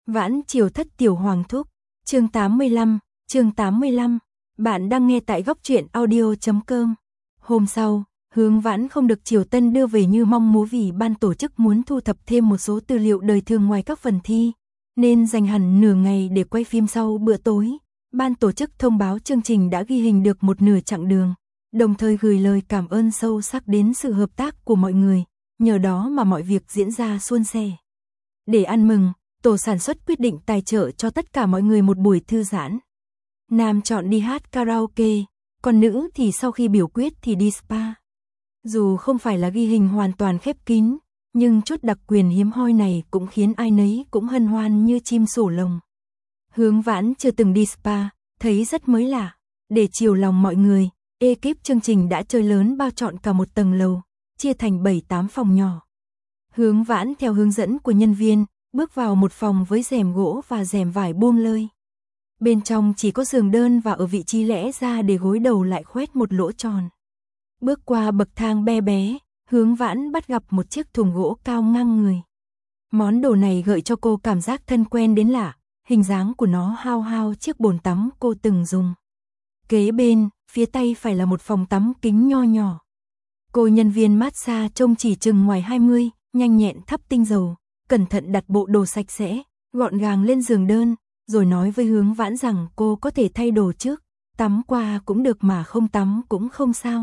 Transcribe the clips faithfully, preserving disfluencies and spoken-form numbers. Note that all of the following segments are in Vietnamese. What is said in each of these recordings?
Vãn Triều Thất Tiểu Hoàng Thúc, chương tám mươi lăm, chương tám mươi lăm, bạn đang nghe tại góc truyện audio chấm com. Hôm sau, Hướng Vãn không được Triều Tân đưa về như mong muốn vì ban tổ chức muốn thu thập thêm một số tư liệu đời thường ngoài các phần thi, nên dành hẳn nửa ngày để quay phim sau bữa tối. Ban tổ chức thông báo chương trình đã ghi hình được một nửa chặng đường, đồng thời gửi lời cảm ơn sâu sắc đến sự hợp tác của mọi người, nhờ đó mà mọi việc diễn ra suôn sẻ. Để ăn mừng, tổ sản xuất quyết định tài trợ cho tất cả mọi người một buổi thư giãn. Nam chọn đi hát karaoke, còn nữ thì sau khi biểu quyết thì đi spa. Dù không phải là ghi hình hoàn toàn khép kín, nhưng chút đặc quyền hiếm hoi này cũng khiến ai nấy cũng hân hoan như chim sổ lồng. Hướng Vãn chưa từng đi spa, thấy rất mới lạ. Để chiều lòng mọi người, ekip chương trình đã chơi lớn bao trọn cả một tầng lầu, chia thành bảy tám phòng nhỏ. Hướng Vãn theo hướng dẫn của nhân viên, bước vào một phòng với rèm gỗ và rèm vải buông lơi. Bên trong chỉ có giường đơn và ở vị trí lẽ ra để gối đầu lại khoét một lỗ tròn. Bước qua bậc thang be bé, Hướng Vãn bắt gặp một chiếc thùng gỗ cao ngang người. Món đồ này gợi cho cô cảm giác thân quen đến lạ, hình dáng của nó hao hao chiếc bồn tắm cô từng dùng. Kế bên, phía tay phải là một phòng tắm kính nho nhỏ. Cô nhân viên massage trông chỉ chừng ngoài hai mươi, nhanh nhẹn thắp tinh dầu, cẩn thận đặt bộ đồ sạch sẽ, gọn gàng lên giường đơn, rồi nói với Hướng Vãn rằng cô có thể thay đồ trước, tắm qua cũng được mà không tắm cũng không sao.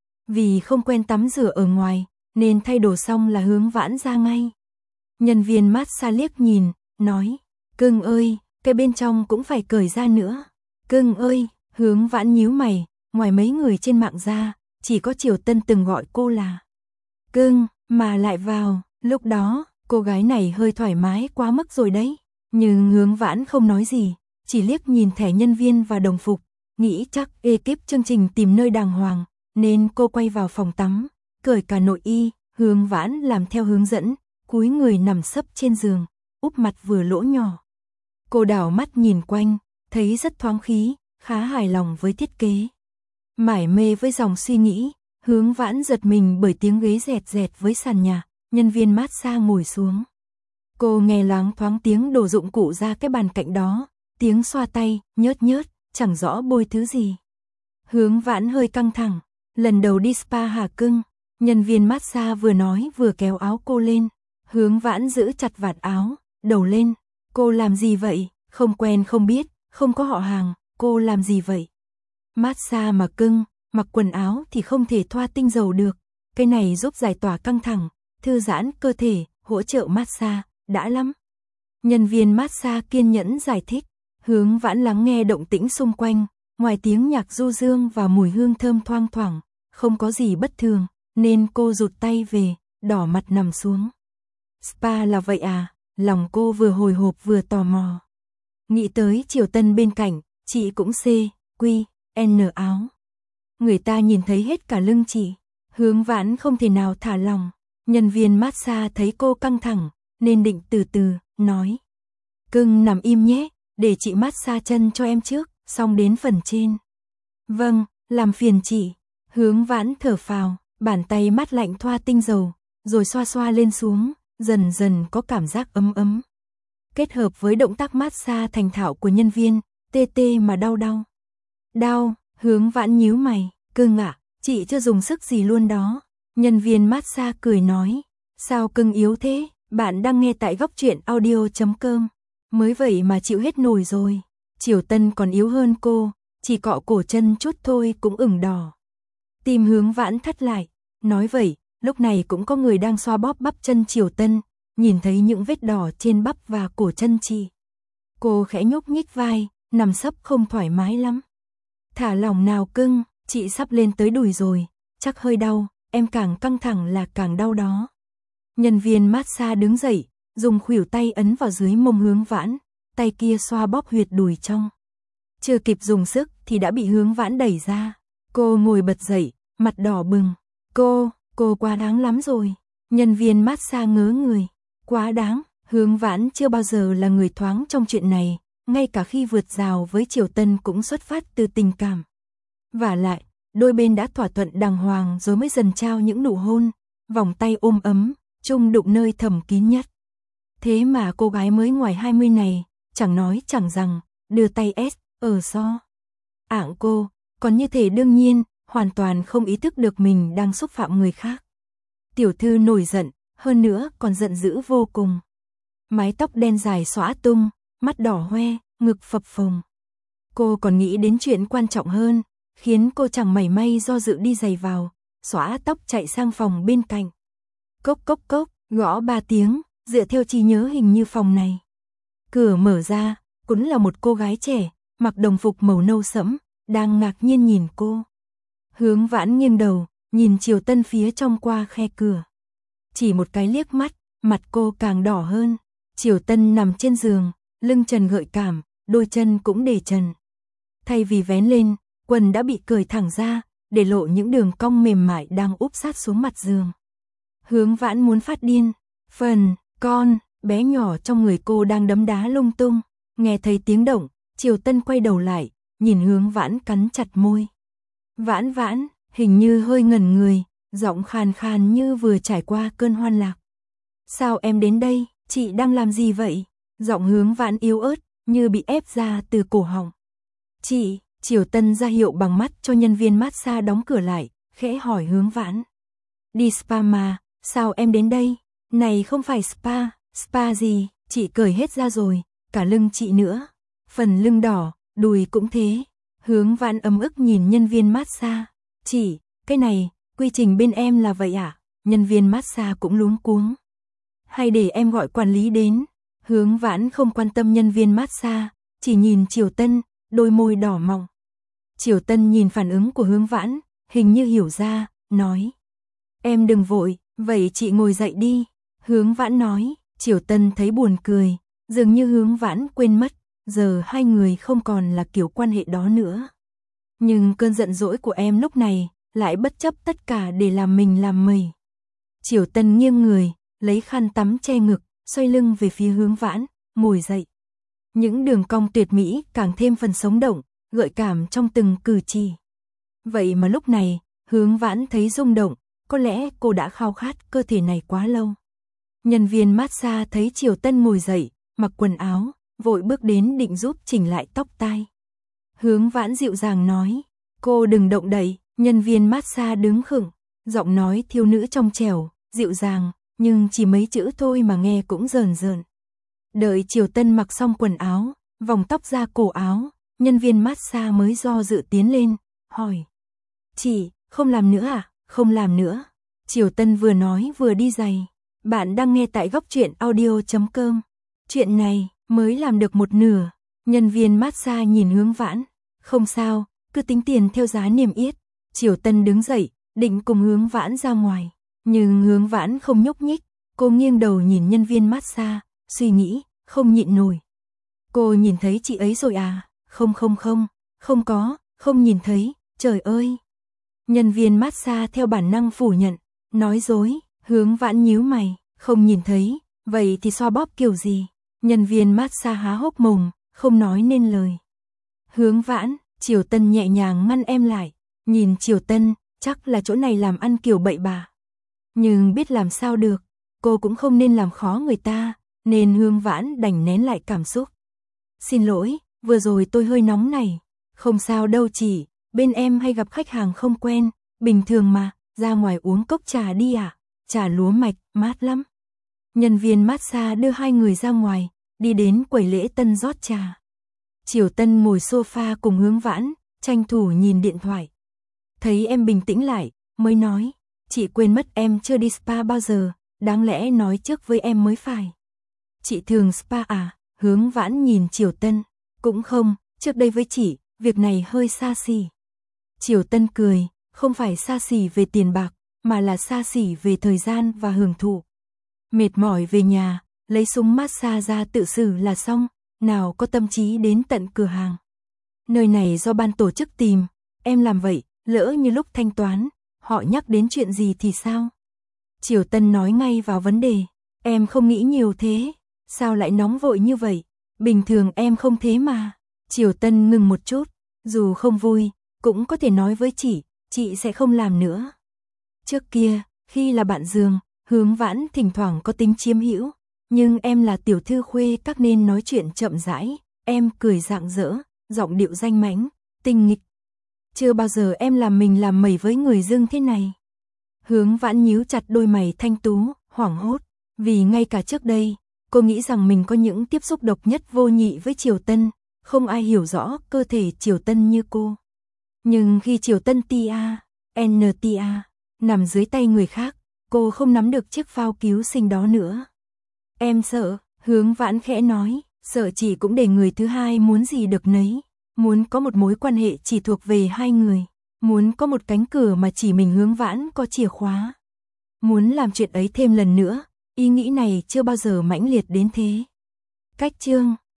Vì không quen tắm rửa ở ngoài, nên thay đồ xong là Hướng Vãn ra ngay. Nhân viên massage liếc nhìn, nói, cưng ơi, cái bên trong cũng phải cởi ra nữa. Cưng ơi, Hướng Vãn nhíu mày, ngoài mấy người trên mạng ra, chỉ có Triều Tân từng gọi cô là cưng, mà lại vào, lúc đó, cô gái này hơi thoải mái quá mức rồi đấy. Nhưng Hướng Vãn không nói gì, chỉ liếc nhìn thẻ nhân viên và đồng phục, nghĩ chắc ekip chương trình tìm nơi đàng hoàng, nên cô quay vào phòng tắm, cởi cả nội y. Hướng Vãn làm theo hướng dẫn, cúi người nằm sấp trên giường, úp mặt vừa lỗ nhỏ. Cô đảo mắt nhìn quanh, thấy rất thoáng khí, khá hài lòng với thiết kế. Mải mê với dòng suy nghĩ, Hướng Vãn giật mình bởi tiếng ghế rẹt rẹt với sàn nhà, nhân viên massage ngồi xuống. Cô nghe loáng thoáng tiếng đổ dụng cụ ra cái bàn cạnh đó, tiếng xoa tay, nhớt nhớt, chẳng rõ bôi thứ gì. Hướng Vãn hơi căng thẳng, lần đầu đi spa hả cưng? Nhân viên massage vừa nói vừa kéo áo cô lên. Hướng Vãn giữ chặt vạt áo, đầu lên. Cô làm gì vậy? Không quen không biết, không có họ hàng, cô làm gì vậy? Massage mà cưng, mặc quần áo thì không thể thoa tinh dầu được. Cái này giúp giải tỏa căng thẳng, thư giãn cơ thể, hỗ trợ massage, đã lắm. Nhân viên massage kiên nhẫn giải thích. Hướng Vãn lắng nghe động tĩnh xung quanh, ngoài tiếng nhạc du dương và mùi hương thơm thoang thoảng, không có gì bất thường, nên cô rụt tay về, đỏ mặt nằm xuống. Spa là vậy à? Lòng cô vừa hồi hộp vừa tò mò. Nghĩ tới Triều Tân bên cạnh, chị cũng C, Q, N áo. Người ta nhìn thấy hết cả lưng chị. Hướng Vãn không thể nào thả lòng. Nhân viên massage thấy cô căng thẳng, nên định từ từ, nói. Cưng nằm im nhé, để chị massage chân cho em trước, xong đến phần trên. Vâng, làm phiền chị. Hướng Vãn thở phào, bàn tay mát lạnh thoa tinh dầu, rồi xoa xoa lên xuống, dần dần có cảm giác ấm ấm. Kết hợp với động tác massage thành thạo của nhân viên, tê tê mà đau đau. Đau, Hướng Vãn nhíu mày, cưng ạ, chị chưa dùng sức gì luôn đó. Nhân viên massage cười nói, sao cưng yếu thế, bạn đang nghe tại góc truyện audio chấm com. Mới vậy mà chịu hết nổi rồi. Triều Tân còn yếu hơn cô, chỉ cọ cổ chân chút thôi cũng ửng đỏ. Tim Hướng Vãn thắt lại, nói vậy, lúc này cũng có người đang xoa bóp bắp chân Triều Tân, nhìn thấy những vết đỏ trên bắp và cổ chân chị. Cô khẽ nhúc nhích vai, nằm sấp không thoải mái lắm. Thả lỏng nào cưng, chị sắp lên tới đùi rồi, chắc hơi đau, em càng căng thẳng là càng đau đó. Nhân viên massage đứng dậy, dùng khuỷu tay ấn vào dưới mông Hướng Vãn, tay kia xoa bóp huyệt đùi trong. Chưa kịp dùng sức thì đã bị Hướng Vãn đẩy ra. Cô ngồi bật dậy, mặt đỏ bừng. Cô, cô quá đáng lắm rồi. Nhân viên massage ngớ người. Quá đáng, Hướng Vãn chưa bao giờ là người thoáng trong chuyện này, ngay cả khi vượt rào với Triều Tân cũng xuất phát từ tình cảm. Vả lại, đôi bên đã thỏa thuận đàng hoàng rồi mới dần trao những nụ hôn, vòng tay ôm ấm, chung đụng nơi thầm kín nhất. Thế mà cô gái mới ngoài hai mươi này, chẳng nói chẳng rằng, đưa tay S, ở so. Ảng cô, còn như thể đương nhiên, hoàn toàn không ý thức được mình đang xúc phạm người khác. Tiểu thư nổi giận, hơn nữa còn giận dữ vô cùng. Mái tóc đen dài xõa tung, mắt đỏ hoe, ngực phập phồng. Cô còn nghĩ đến chuyện quan trọng hơn, khiến cô chẳng mảy may do dự đi giày vào, xõa tóc chạy sang phòng bên cạnh. Cốc cốc cốc, gõ ba tiếng, dựa theo trí nhớ hình như phòng này. Cửa mở ra, cũng là một cô gái trẻ, mặc đồng phục màu nâu sẫm, đang ngạc nhiên nhìn cô. Hướng Vãn nghiêng đầu, nhìn Triều Tân phía trong qua khe cửa. Chỉ một cái liếc mắt, mặt cô càng đỏ hơn. Triều Tân nằm trên giường, lưng trần gợi cảm, đôi chân cũng để trần. Thay vì vén lên, quần đã bị cởi thẳng ra, để lộ những đường cong mềm mại đang úp sát xuống mặt giường. Hướng Vãn muốn phát điên. Phần, con, bé nhỏ trong người cô đang đấm đá lung tung. Nghe thấy tiếng động, Triều Tân quay đầu lại, nhìn Hướng Vãn cắn chặt môi. Vãn Vãn, hình như hơi ngẩn người, giọng khàn khàn như vừa trải qua cơn hoan lạc. Sao em đến đây, chị đang làm gì vậy? Giọng Hướng Vãn yếu ớt, như bị ép ra từ cổ họng. Chị, Triều Tân ra hiệu bằng mắt cho nhân viên massage đóng cửa lại, khẽ hỏi Hướng Vãn. Đi spa mà, sao em đến đây? Này không phải spa, spa gì, chị cởi hết ra rồi, cả lưng chị nữa. Phần lưng đỏ, đùi cũng thế. Hướng Vãn ấm ức nhìn nhân viên massage. Chị, cái này, quy trình bên em là vậy à? Nhân viên massage cũng luống cuống. Hay để em gọi quản lý đến? Hướng Vãn không quan tâm nhân viên massage, chỉ nhìn Triều Tân, đôi môi đỏ mọng. Triều Tân nhìn phản ứng của Hướng Vãn, hình như hiểu ra, nói. Em đừng vội, vậy chị ngồi dậy đi. Hướng Vãn nói. Triều Tân thấy buồn cười, dường như Hướng Vãn quên mất, giờ hai người không còn là kiểu quan hệ đó nữa. Nhưng cơn giận dỗi của em lúc này, lại bất chấp tất cả để làm mình làm mày. Triều Tân nghiêng người, lấy khăn tắm che ngực, xoay lưng về phía Hướng Vãn, ngồi dậy. Những đường cong tuyệt mỹ càng thêm phần sống động, gợi cảm trong từng cử chỉ. Vậy mà lúc này, Hướng Vãn thấy rung động, có lẽ cô đã khao khát cơ thể này quá lâu. Nhân viên massage thấy Triều Tân ngồi dậy, mặc quần áo, vội bước đến định giúp chỉnh lại tóc tai. Hướng Vãn dịu dàng nói, cô đừng động đậy. Nhân viên massage đứng khựng, giọng nói thiếu nữ trong trẻo, dịu dàng, nhưng chỉ mấy chữ thôi mà nghe cũng rờn rợn. Đợi Triều Tân mặc xong quần áo, vòng tóc ra cổ áo, nhân viên massage mới do dự tiến lên, hỏi. Chị, không làm nữa à? Không làm nữa. Triều Tân vừa nói vừa đi giày. Bạn đang nghe tại góc truyện audio chấm com. Chuyện này mới làm được một nửa. Nhân viên massage nhìn Hướng Vãn. Không sao, cứ tính tiền theo giá niêm yết. Triều Tân đứng dậy, định cùng Hướng Vãn ra ngoài. Nhưng Hướng Vãn không nhúc nhích. Cô nghiêng đầu nhìn nhân viên massage, suy nghĩ, không nhịn nổi. Cô nhìn thấy chị ấy rồi à? Không không không, không có, không nhìn thấy, trời ơi. Nhân viên massage theo bản năng phủ nhận, nói dối. Hướng Vãn nhíu mày, không nhìn thấy, vậy thì xoa bóp kiểu gì? Nhân viên massage há hốc mồm, không nói nên lời. Hướng Vãn, Triều Tân nhẹ nhàng ngăn em lại, nhìn Triều Tân, chắc là chỗ này làm ăn kiểu bậy bạ. Nhưng biết làm sao được, cô cũng không nên làm khó người ta, nên Hướng Vãn đành nén lại cảm xúc. Xin lỗi, vừa rồi tôi hơi nóng này. Không sao đâu chị, bên em hay gặp khách hàng không quen, bình thường mà, ra ngoài uống cốc trà đi ạ. À? Trà lúa mạch, mát lắm. Nhân viên massage đưa hai người ra ngoài, đi đến quầy lễ tân rót trà. Triều Tân ngồi sofa cùng Hướng Vãn, tranh thủ nhìn điện thoại. Thấy em bình tĩnh lại, mới nói, chị quên mất em chưa đi spa bao giờ, đáng lẽ nói trước với em mới phải. Chị thường spa à? Hướng Vãn nhìn Triều Tân, cũng không, trước đây với chị, việc này hơi xa xỉ. Triều Tân cười, không phải xa xỉ về tiền bạc, mà là xa xỉ về thời gian và hưởng thụ. Mệt mỏi về nhà, lấy súng massage ra tự xử là xong, nào có tâm trí đến tận cửa hàng. Nơi này do ban tổ chức tìm, em làm vậy, lỡ như lúc thanh toán, họ nhắc đến chuyện gì thì sao? Triều Tân nói ngay vào vấn đề, em không nghĩ nhiều thế, sao lại nóng vội như vậy? Bình thường em không thế mà. Triều Tân ngừng một chút, dù không vui, cũng có thể nói với chị, chị sẽ không làm nữa. Trước kia, khi là bạn giường, Hướng Vãn thỉnh thoảng có tính chiếm hữu, Nhưng em là tiểu thư khuê các nên nói chuyện chậm rãi, em cười rạng rỡ, giọng điệu danh mãnh, tinh nghịch. Chưa bao giờ em làm mình làm mẩy với người dưng thế này. Hướng Vãn nhíu chặt đôi mày thanh tú, hoảng hốt, vì ngay cả trước đây, cô nghĩ rằng mình có những tiếp xúc độc nhất vô nhị với Triều Tân, không ai hiểu rõ cơ thể Triều Tân như cô. Nhưng khi Triều Tân tia, en tia, nằm dưới tay người khác, cô không nắm được chiếc phao cứu sinh đó nữa. Em sợ, Hướng Vãn khẽ nói, sợ chỉ cũng để người thứ hai muốn gì được nấy, muốn có một mối quan hệ chỉ thuộc về hai người, muốn có một cánh cửa mà chỉ mình Hướng Vãn có chìa khóa. Muốn làm chuyện ấy thêm lần nữa, ý nghĩ này chưa bao giờ mãnh liệt đến thế. Cách chương